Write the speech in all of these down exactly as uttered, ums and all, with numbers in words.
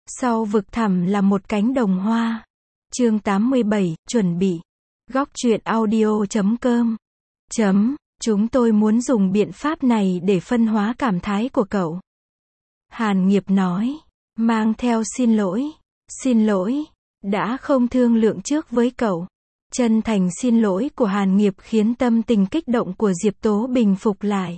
Sau vực thẳm là một cánh đồng hoa. Chương tám mươi bảy, chuẩn bị. Góc truyện audio chấm com. Chấm, chúng tôi muốn dùng biện pháp này để phân hóa cảm thái của cậu. Hàn Nghiệp nói, mang theo xin lỗi. Xin lỗi, đã không thương lượng trước với cậu. Chân thành xin lỗi của Hàn Nghiệp khiến tâm tình kích động của Diệp Tố bình phục lại.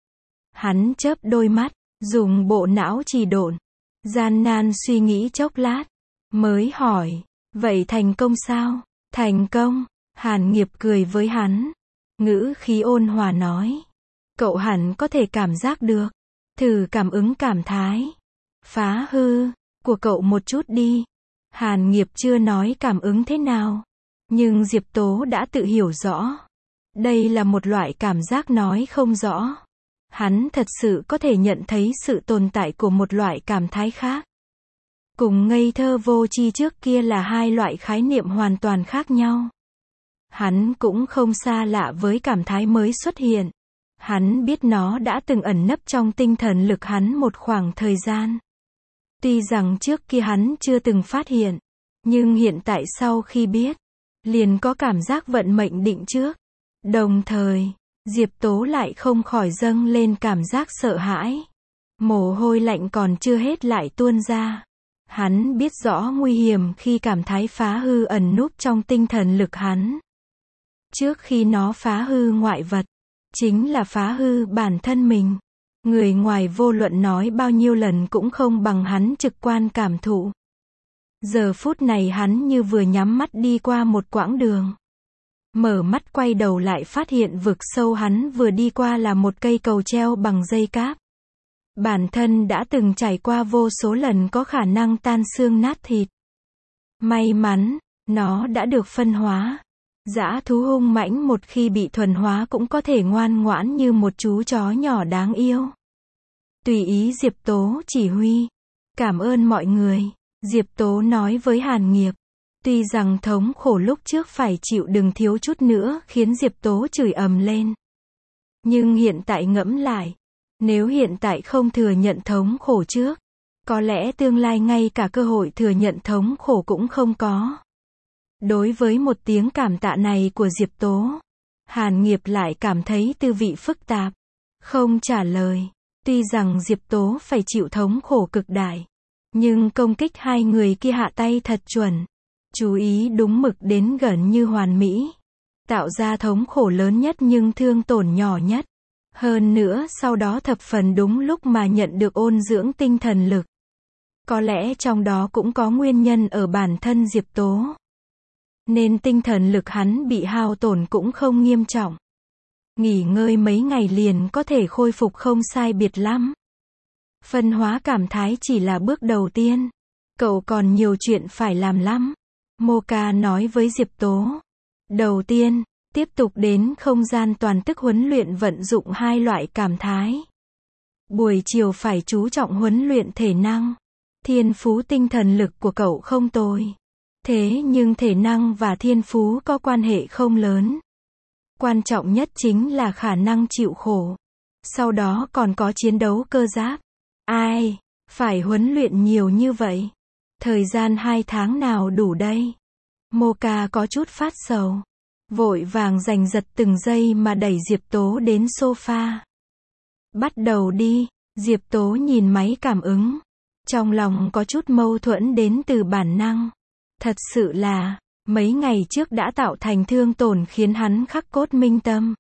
Hắn chớp đôi mắt, dùng bộ não trì độn, gian nan suy nghĩ chốc lát, mới hỏi, vậy thành công sao? Thành công, Hàn Nghiệp cười với hắn, ngữ khí ôn hòa nói, cậu hẳn có thể cảm giác được, thử cảm ứng cảm thái, phá hư, của cậu một chút đi. Hàn Nghiệp chưa nói cảm ứng thế nào, nhưng Diệp Tố đã tự hiểu rõ. Đây là một loại cảm giác nói không rõ. Hắn thật sự có thể nhận thấy sự tồn tại của một loại cảm thái khác. Cùng ngây thơ vô tri trước kia là hai loại khái niệm hoàn toàn khác nhau. Hắn cũng không xa lạ với cảm thái mới xuất hiện. Hắn biết nó đã từng ẩn nấp trong tinh thần lực hắn một khoảng thời gian. Tuy rằng trước kia hắn chưa từng phát hiện, nhưng hiện tại sau khi biết, liền có cảm giác vận mệnh định trước. Đồng thời, Diệp Tố lại không khỏi dâng lên cảm giác sợ hãi. Mồ hôi lạnh còn chưa hết lại tuôn ra. Hắn biết rõ nguy hiểm khi cảm thái phá hư ẩn núp trong tinh thần lực hắn. Trước khi nó phá hư ngoại vật, chính là phá hư bản thân mình. Người ngoài vô luận nói bao nhiêu lần cũng không bằng hắn trực quan cảm thụ. Giờ phút này hắn như vừa nhắm mắt đi qua một quãng đường. Mở mắt quay đầu lại phát hiện vực sâu hắn vừa đi qua là một cây cầu treo bằng dây cáp. Bản thân đã từng trải qua vô số lần có khả năng tan xương nát thịt. May mắn, nó đã được phân hóa. Dã thú hung mãnh một khi bị thuần hóa cũng có thể ngoan ngoãn như một chú chó nhỏ đáng yêu. Tùy ý Diệp Tố chỉ huy. Cảm ơn mọi người, Diệp Tố nói với Hàn Nghiệp. Tuy rằng thống khổ lúc trước phải chịu đựng thiếu chút nữa khiến Diệp Tố chửi ầm lên. Nhưng hiện tại ngẫm lại, nếu hiện tại không thừa nhận thống khổ trước, có lẽ tương lai ngay cả cơ hội thừa nhận thống khổ cũng không có. Đối với một tiếng cảm tạ này của Diệp Tố, Hàn Nghiệp lại cảm thấy tư vị phức tạp. Không trả lời, tuy rằng Diệp Tố phải chịu thống khổ cực đại, nhưng công kích hai người kia hạ tay thật chuẩn. Chú ý đúng mực đến gần như hoàn mỹ. Tạo ra thống khổ lớn nhất nhưng thương tổn nhỏ nhất. Hơn nữa sau đó thập phần đúng lúc mà nhận được ôn dưỡng tinh thần lực. Có lẽ trong đó cũng có nguyên nhân ở bản thân Diệp Tố. Nên tinh thần lực hắn bị hao tổn cũng không nghiêm trọng. Nghỉ ngơi mấy ngày liền có thể khôi phục không sai biệt lắm. Phân hóa cảm thái chỉ là bước đầu tiên. Cậu còn nhiều chuyện phải làm lắm. Moka nói với Diệp Tố. Đầu tiên, tiếp tục đến không gian toàn tức huấn luyện vận dụng hai loại cảm thái. Buổi chiều phải chú trọng huấn luyện thể năng. Thiên phú tinh thần lực của cậu không tồi. Thế nhưng thể năng và thiên phú có quan hệ không lớn. Quan trọng nhất chính là khả năng chịu khổ. Sau đó còn có chiến đấu cơ giáp. Ai, phải huấn luyện nhiều như vậy? Thời gian hai tháng nào đủ đây? Moka có chút phát sầu. Vội vàng giành giật từng giây mà đẩy Diệp Tố đến sofa. Bắt đầu đi, Diệp Tố nhìn máy cảm ứng. Trong lòng có chút mâu thuẫn đến từ bản năng. Thật sự là, mấy ngày trước đã tạo thành thương tổn khiến hắn khắc cốt minh tâm.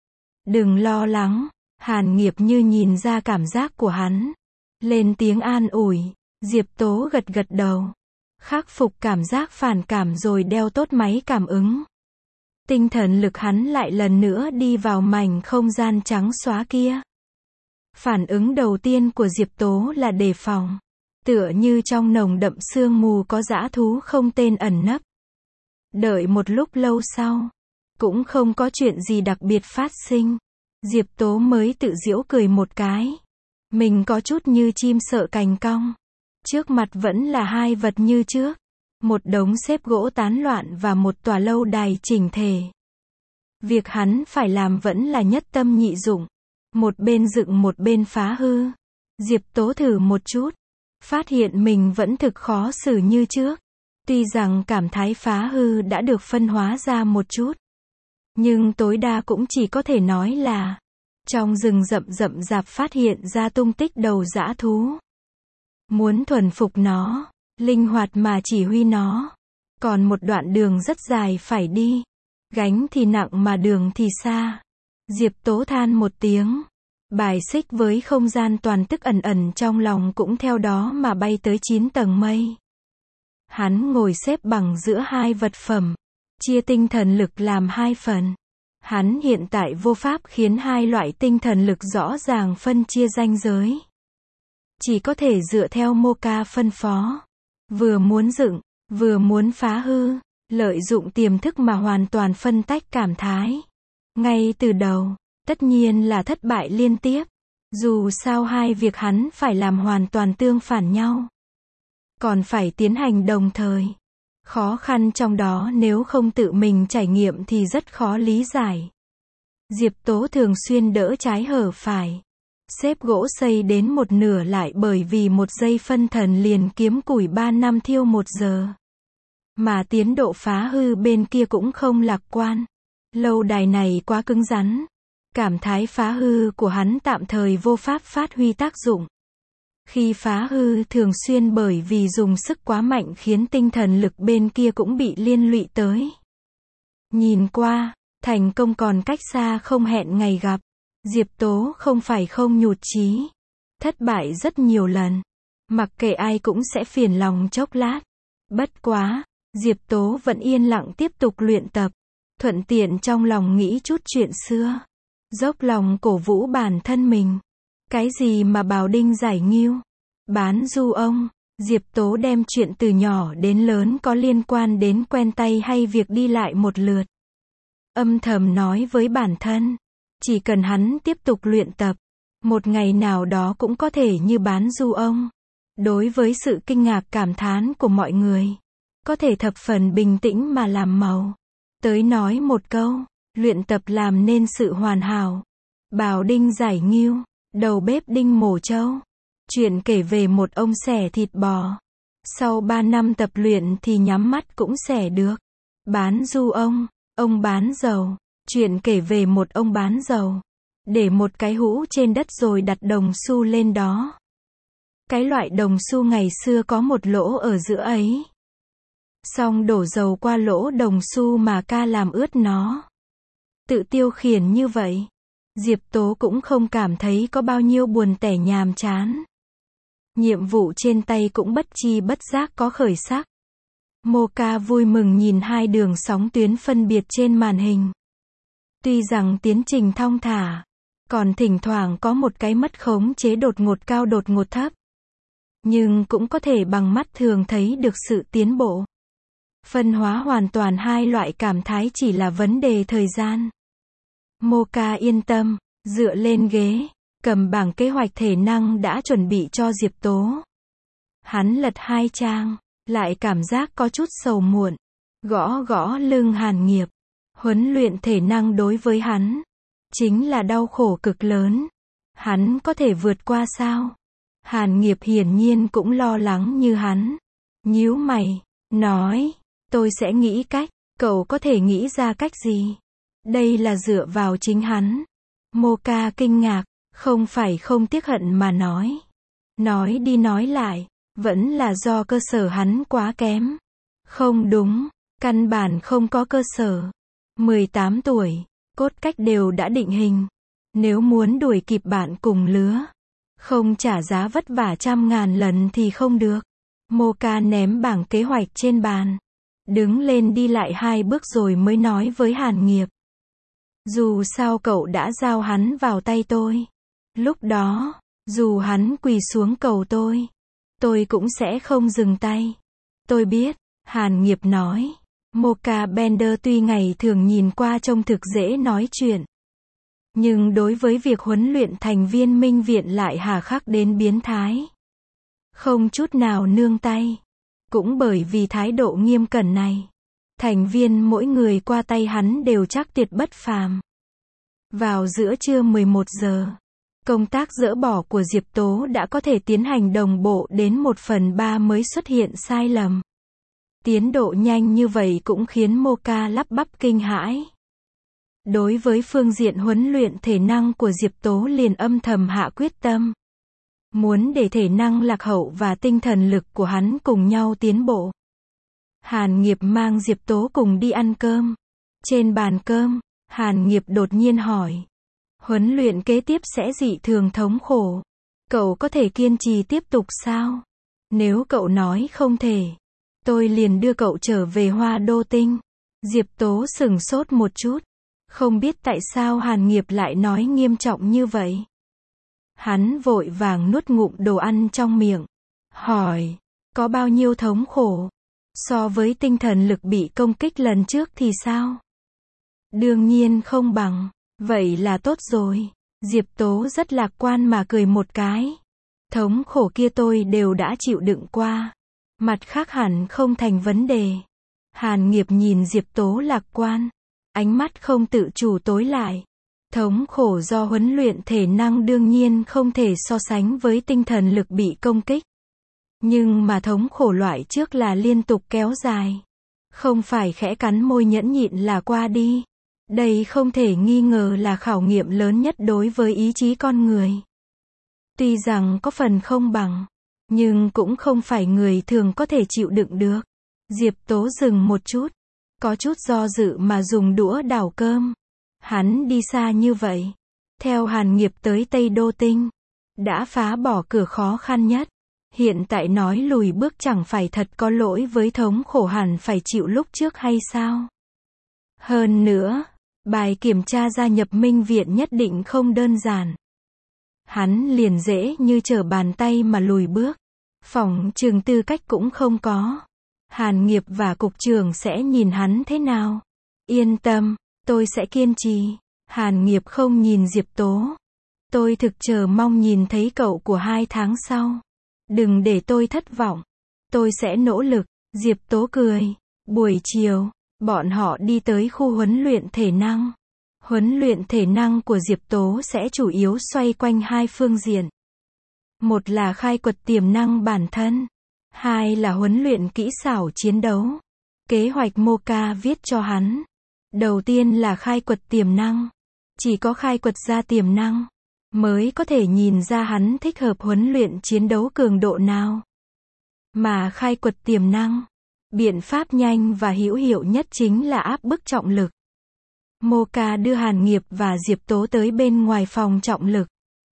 Đừng lo lắng, Hàn Nghiệp như nhìn ra cảm giác của hắn. Lên tiếng an ủi, Diệp Tố gật gật đầu. Khắc phục cảm giác phản cảm rồi đeo tốt máy cảm ứng. Tinh thần lực hắn lại lần nữa đi vào mảnh không gian trắng xóa kia. Phản ứng đầu tiên của Diệp Tố là đề phòng. Tựa như trong nồng đậm sương mù có dã thú không tên ẩn nấp. Đợi một lúc lâu sau, cũng không có chuyện gì đặc biệt phát sinh. Diệp Tố mới tự giễu cười một cái. Mình có chút như chim sợ cành cong. Trước mặt vẫn là hai vật như trước. Một đống xếp gỗ tán loạn và một tòa lâu đài chỉnh tề. Việc hắn phải làm vẫn là nhất tâm nhị dụng. Một bên dựng một bên phá hư. Diệp Tố thử một chút. phát hiện mình vẫn thực khó xử như trước. Tuy rằng cảm thái phá hư đã được phân hóa ra một chút, nhưng tối đa cũng chỉ có thể nói là trong rừng rậm rậm rạp phát hiện ra tung tích đầu dã thú. Muốn thuần phục nó, linh hoạt mà chỉ huy nó, còn một đoạn đường rất dài phải đi. Gánh thì nặng mà đường thì xa. Diệp Tố than một tiếng. Bài xích với không gian toàn tức ẩn ẩn trong lòng cũng theo đó mà bay tới chín tầng mây. Hắn ngồi xếp bằng giữa hai vật phẩm, chia tinh thần lực làm hai phần. Hắn hiện tại vô pháp khiến hai loại tinh thần lực rõ ràng phân chia ranh giới. Chỉ có thể dựa theo Mô Ca phân phó. Vừa muốn dựng, vừa muốn phá hư, lợi dụng tiềm thức mà hoàn toàn phân tách cảm thái. Ngay từ đầu, tất nhiên là thất bại liên tiếp. Dù sao hai việc hắn phải làm hoàn toàn tương phản nhau. Còn phải tiến hành đồng thời. Khó khăn trong đó nếu không tự mình trải nghiệm thì rất khó lý giải. Diệp Tố thường xuyên đỡ trái hở phải. Xếp gỗ xây đến một nửa lại bởi vì một giây phân thần liền kiếm củi ba năm thiêu một giờ. Mà tiến độ phá hư bên kia cũng không lạc quan. Lâu đài này quá cứng rắn. Cảm thái phá hư của hắn tạm thời vô pháp phát huy tác dụng. Khi phá hư thường xuyên bởi vì dùng sức quá mạnh khiến tinh thần lực bên kia cũng bị liên lụy tới. Nhìn qua, thành công còn cách xa không hẹn ngày gặp. Diệp Tố không phải không nhụt chí. Thất bại rất nhiều lần. Mặc kệ ai cũng sẽ phiền lòng chốc lát. Bất quá, Diệp Tố vẫn yên lặng tiếp tục luyện tập. Thuận tiện trong lòng nghĩ chút chuyện xưa. Dốc lòng cổ vũ bản thân mình. Cái gì mà bào đinh giải nghiêu, bán du ông, Diệp Tố đem chuyện từ nhỏ đến lớn có liên quan đến quen tay hay việc đi lại một lượt. Âm thầm nói với bản thân, chỉ cần hắn tiếp tục luyện tập, một ngày nào đó cũng có thể như bán du ông. Đối với sự kinh ngạc cảm thán của mọi người, có thể thập phần bình tĩnh mà làm màu. Tới nói một câu, luyện tập làm nên sự hoàn hảo. Bào đinh giải nghiêu, đầu bếp đinh mổ trâu. Chuyện kể về một ông xẻ thịt bò. Sau ba năm tập luyện thì nhắm mắt cũng xẻ được. Bán du ông, ông bán dầu. Chuyện kể về một ông bán dầu. Để một cái hũ trên đất rồi đặt đồng xu lên đó. Cái loại đồng xu ngày xưa có một lỗ ở giữa ấy. Xong đổ dầu qua lỗ đồng xu mà ca làm ướt nó. Tự tiêu khiển như vậy. Diệp Tố cũng không cảm thấy có bao nhiêu buồn tẻ nhàm chán. Nhiệm vụ trên tay cũng bất chi bất giác có khởi sắc. Mô Ca vui mừng nhìn hai đường sóng tuyến phân biệt trên màn hình. Tuy rằng tiến trình thong thả, còn thỉnh thoảng có một cái mất khống chế đột ngột cao đột ngột thấp. Nhưng cũng có thể bằng mắt thường thấy được sự tiến bộ. Phân hóa hoàn toàn hai loại cảm thái chỉ là vấn đề thời gian. Mô Ca yên tâm, dựa lên ghế, cầm bảng kế hoạch thể năng đã chuẩn bị cho Diệp Tố. Hắn lật hai trang, lại cảm giác có chút sầu muộn. Gõ gõ lưng Hàn Nghiệp. Huấn luyện thể năng đối với hắn chính là đau khổ cực lớn. Hắn có thể vượt qua sao? Hàn Nghiệp hiển nhiên cũng lo lắng như hắn. Nhíu mày, nói, tôi sẽ nghĩ cách. Cậu có thể nghĩ ra cách gì? Đây là dựa vào chính hắn. Mô Ca kinh ngạc, không phải không tiếc hận mà nói. Nói đi nói lại, vẫn là do cơ sở hắn quá kém. Không đúng, căn bản không có cơ sở. mười tám tuổi, cốt cách đều đã định hình. Nếu muốn đuổi kịp bạn cùng lứa, không trả giá vất vả trăm ngàn lần thì không được. Mô Ca ném bảng kế hoạch trên bàn. Đứng lên đi lại hai bước rồi mới nói với Hàn Nghiệp. Dù sao cậu đã giao hắn vào tay tôi. Lúc đó, dù hắn quỳ xuống cầu tôi, tôi cũng sẽ không dừng tay. Tôi biết, Hàn Nghiệp nói. Mô Ca Bender tuy ngày thường nhìn qua trông thực dễ nói chuyện, nhưng đối với việc huấn luyện thành viên minh viện lại hà khắc đến biến thái. Không chút nào nương tay. Cũng bởi vì thái độ nghiêm cẩn này, thành viên mỗi người qua tay hắn đều chắc tuyệt bất phàm. Vào giữa trưa mười một giờ, Công tác dỡ bỏ của Diệp Tố đã có thể tiến hành đồng bộ đến một phần ba mới xuất hiện sai lầm. Tiến độ nhanh như vậy cũng khiến Moka lắp bắp kinh hãi. Đối với phương diện huấn luyện thể năng của Diệp Tố liền âm thầm hạ quyết tâm. Muốn để thể năng lạc hậu và tinh thần lực của hắn cùng nhau tiến bộ. Hàn Nghiệp mang Diệp Tố cùng đi ăn cơm. Trên bàn cơm, Hàn Nghiệp đột nhiên hỏi. Huấn luyện kế tiếp sẽ dị thường thống khổ. Cậu có thể kiên trì tiếp tục sao? Nếu cậu nói không thể, tôi liền đưa cậu trở về Hoa Đô Tinh. Diệp Tố sửng sốt một chút. Không biết tại sao Hàn Nghiệp lại nói nghiêm trọng như vậy. Hắn vội vàng nuốt ngụm đồ ăn trong miệng. Hỏi, có bao nhiêu thống khổ? So với tinh thần lực bị công kích lần trước thì sao? Đương nhiên không bằng. Vậy là tốt rồi. Diệp Tố rất lạc quan mà cười một cái. Thống khổ kia tôi đều đã chịu đựng qua. Mặt khác hẳn không thành vấn đề. Hàn Nghiệp nhìn Diệp Tố lạc quan. Ánh mắt không tự chủ tối lại. Thống khổ do huấn luyện thể năng đương nhiên không thể so sánh với tinh thần lực bị công kích. Nhưng mà thống khổ loại trước là liên tục kéo dài. Không phải khẽ cắn môi nhẫn nhịn là qua đi. Đây không thể nghi ngờ là khảo nghiệm lớn nhất đối với ý chí con người. Tuy rằng có phần không bằng, nhưng cũng không phải người thường có thể chịu đựng được. Diệp Tố dừng một chút, có chút do dự mà dùng đũa đảo cơm. Hắn đi xa như vậy, theo Hàn Nghiệp tới Tây Đô Tinh, đã phá bỏ cửa khó khăn nhất. Hiện tại nói lùi bước chẳng phải thật có lỗi với thống khổ hẳn phải chịu lúc trước hay sao? Hơn nữa, bài kiểm tra gia nhập Minh Viện nhất định không đơn giản. Hắn liền dễ như trở bàn tay mà lùi bước. Phỏng chừng tư cách cũng không có. Hàn Nghiệp và cục trưởng sẽ nhìn hắn thế nào? Yên tâm, tôi sẽ kiên trì. Hàn Nghiệp không nhìn Diệp Tố. Tôi thực chờ mong nhìn thấy cậu của hai tháng sau. Đừng để tôi thất vọng. Tôi sẽ nỗ lực. Diệp Tố cười. Buổi chiều, bọn họ đi tới khu huấn luyện thể năng. Huấn luyện thể năng của Diệp Tố sẽ chủ yếu xoay quanh hai phương diện. Một là khai quật tiềm năng bản thân. Hai là huấn luyện kỹ xảo chiến đấu. Kế hoạch Moka viết cho hắn. Đầu tiên là khai quật tiềm năng. Chỉ có khai quật ra tiềm năng, mới có thể nhìn ra hắn thích hợp huấn luyện chiến đấu cường độ nào. Mà khai quật tiềm năng, biện pháp nhanh và hữu hiệu nhất chính là áp bức trọng lực. Moka đưa Hàn Nghiệp và Diệp Tố tới bên ngoài phòng trọng lực.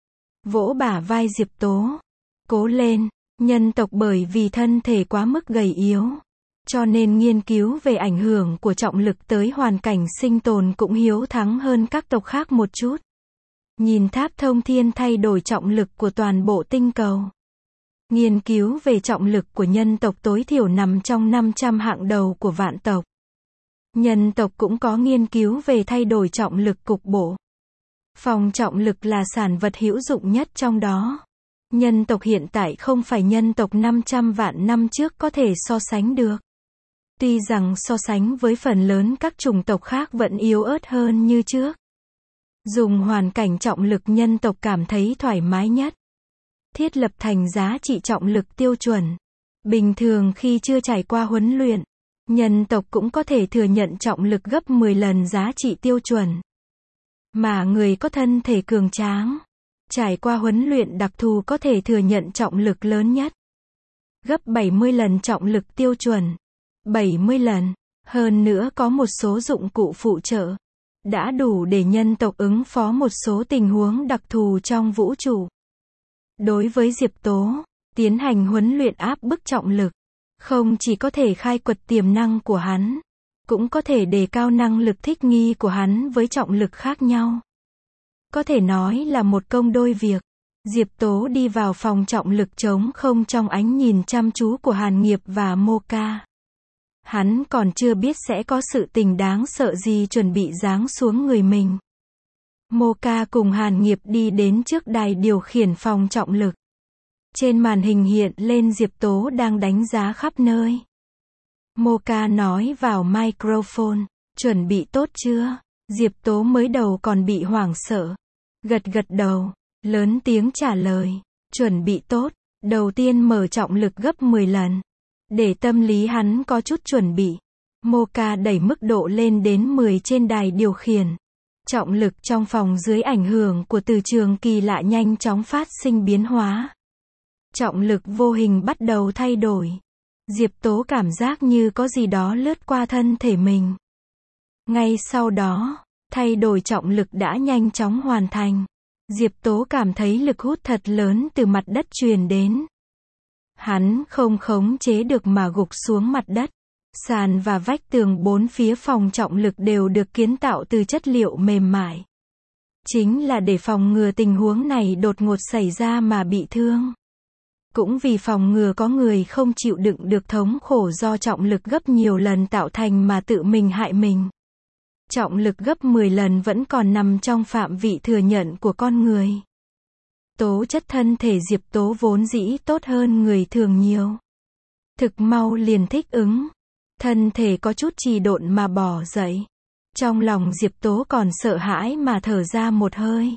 Vỗ bả vai Diệp Tố. Cố lên, nhân tộc bởi vì thân thể quá mức gầy yếu, cho nên nghiên cứu về ảnh hưởng của trọng lực tới hoàn cảnh sinh tồn cũng hiếu thắng hơn các tộc khác một chút. Nhìn tháp thông thiên thay đổi trọng lực của toàn bộ tinh cầu. Nghiên cứu về trọng lực của nhân tộc tối thiểu nằm trong năm trăm hạng đầu của vạn tộc. Nhân tộc cũng có nghiên cứu về thay đổi trọng lực cục bộ. Phòng trọng lực là sản vật hữu dụng nhất trong đó. Nhân tộc hiện tại không phải nhân tộc năm trăm vạn năm trước có thể so sánh được. Tuy rằng so sánh với phần lớn các chủng tộc khác vẫn yếu ớt hơn như trước. Dùng hoàn cảnh trọng lực nhân tộc cảm thấy thoải mái nhất. Thiết lập thành giá trị trọng lực tiêu chuẩn. Bình thường khi chưa trải qua huấn luyện, nhân tộc cũng có thể thừa nhận trọng lực gấp mười lần giá trị tiêu chuẩn. Mà người có thân thể cường tráng, trải qua huấn luyện đặc thù có thể thừa nhận trọng lực lớn nhất. Gấp bảy mươi lần trọng lực tiêu chuẩn. bảy mươi lần. Hơn nữa có một số dụng cụ phụ trợ. Đã đủ để nhân tộc ứng phó một số tình huống đặc thù trong vũ trụ. Đối với Diệp Tố, tiến hành huấn luyện áp bức trọng lực, không chỉ có thể khai quật tiềm năng của hắn, cũng có thể đề cao năng lực thích nghi của hắn với trọng lực khác nhau. Có thể nói là một công đôi việc. Diệp Tố đi vào phòng trọng lực trống không trong ánh nhìn chăm chú của Hàn Nghiệp và Moka. Hắn còn chưa biết sẽ có sự tình đáng sợ gì chuẩn bị giáng xuống người mình. Moka cùng Hàn Nghiệp đi đến trước đài điều khiển phòng trọng lực. Trên màn hình hiện lên Diệp Tố đang đánh giá khắp nơi. Moka nói vào microphone, chuẩn bị tốt chưa? Diệp Tố mới đầu còn bị hoảng sợ. Gật gật đầu. Lớn tiếng trả lời. Chuẩn bị tốt. Đầu tiên mở trọng lực gấp mười lần. Để tâm lý hắn có chút chuẩn bị. Mocha đẩy mức độ lên đến mười trên đài điều khiển. Trọng lực trong phòng dưới ảnh hưởng của từ trường kỳ lạ nhanh chóng phát sinh biến hóa. Trọng lực vô hình bắt đầu thay đổi. Diệp Tố cảm giác như có gì đó lướt qua thân thể mình. Ngay sau đó, thay đổi trọng lực đã nhanh chóng hoàn thành. Diệp Tố cảm thấy lực hút thật lớn từ mặt đất truyền đến. Hắn không khống chế được mà gục xuống mặt đất. Sàn và vách tường bốn phía phòng trọng lực đều được kiến tạo từ chất liệu mềm mại. Chính là để phòng ngừa tình huống này đột ngột xảy ra mà bị thương. Cũng vì phòng ngừa có người không chịu đựng được thống khổ do trọng lực gấp nhiều lần tạo thành mà tự mình hại mình. Trọng lực gấp mười lần vẫn còn nằm trong phạm vị thừa nhận của con người. Tố chất thân thể Diệp Tố vốn dĩ tốt hơn người thường nhiều. Thực mau liền thích ứng. Thân thể có chút trì độn mà bỏ dậy. Trong lòng Diệp Tố còn sợ hãi mà thở ra một hơi.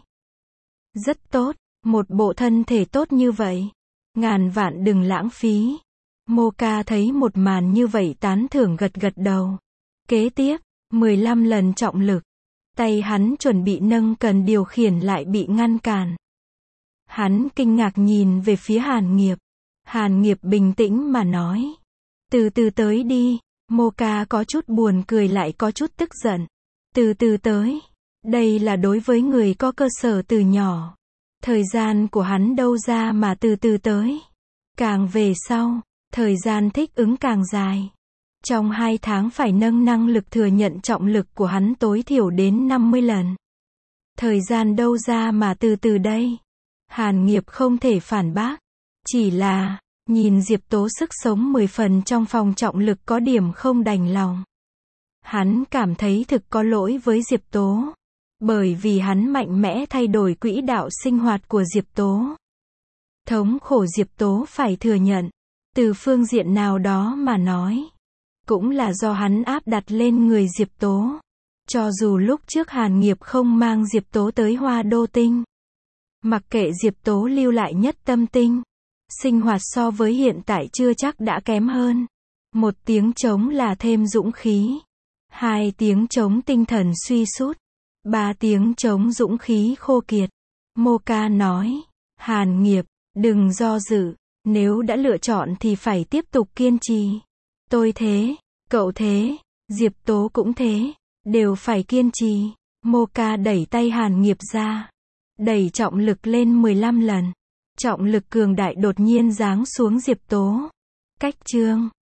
Rất tốt, một bộ thân thể tốt như vậy. Ngàn vạn đừng lãng phí. Mocha thấy một màn như vậy tán thưởng gật gật đầu. Kế tiếp, mười lăm lần trọng lực. Tay hắn chuẩn bị nâng cần điều khiển lại bị ngăn cản. Hắn kinh ngạc nhìn về phía Hàn Nghiệp. Hàn Nghiệp bình tĩnh mà nói. Từ từ tới đi. Mocha có chút buồn cười lại có chút tức giận. Từ từ tới. Đây là đối với người có cơ sở từ nhỏ. Thời gian của hắn đâu ra mà từ từ tới. Càng về sau, thời gian thích ứng càng dài. Trong hai tháng phải nâng năng lực thừa nhận trọng lực của hắn tối thiểu đến năm mươi lần. Thời gian đâu ra mà từ từ đây. Hàn Nghiệp không thể phản bác. Chỉ là, nhìn Diệp Tố sức sống mười phần trong phòng trọng lực có điểm không đành lòng. Hắn cảm thấy thực có lỗi với Diệp Tố. Bởi vì hắn mạnh mẽ thay đổi quỹ đạo sinh hoạt của Diệp Tố. Thống khổ Diệp Tố phải thừa nhận. Từ phương diện nào đó mà nói. Cũng là do hắn áp đặt lên người Diệp Tố. Cho dù lúc trước Hàn Nghiệp không mang Diệp Tố tới Hoa Đô Tinh. Mặc kệ Diệp Tố lưu lại Nhất Tâm Tinh. Sinh hoạt so với hiện tại chưa chắc đã kém hơn. Một tiếng trống là thêm dũng khí. Hai tiếng trống tinh thần suy sút. Ba tiếng trống dũng khí khô kiệt. Mocha nói. Hàn Nghiệp, đừng do dự. Nếu đã lựa chọn thì phải tiếp tục kiên trì. Tôi thế, cậu thế, Diệp Tố cũng thế. Đều phải kiên trì. Mocha đẩy tay Hàn Nghiệp ra. Đẩy trọng lực lên mười lăm lần. Trọng lực cường đại đột nhiên giáng xuống Diệp Tố. Cách chương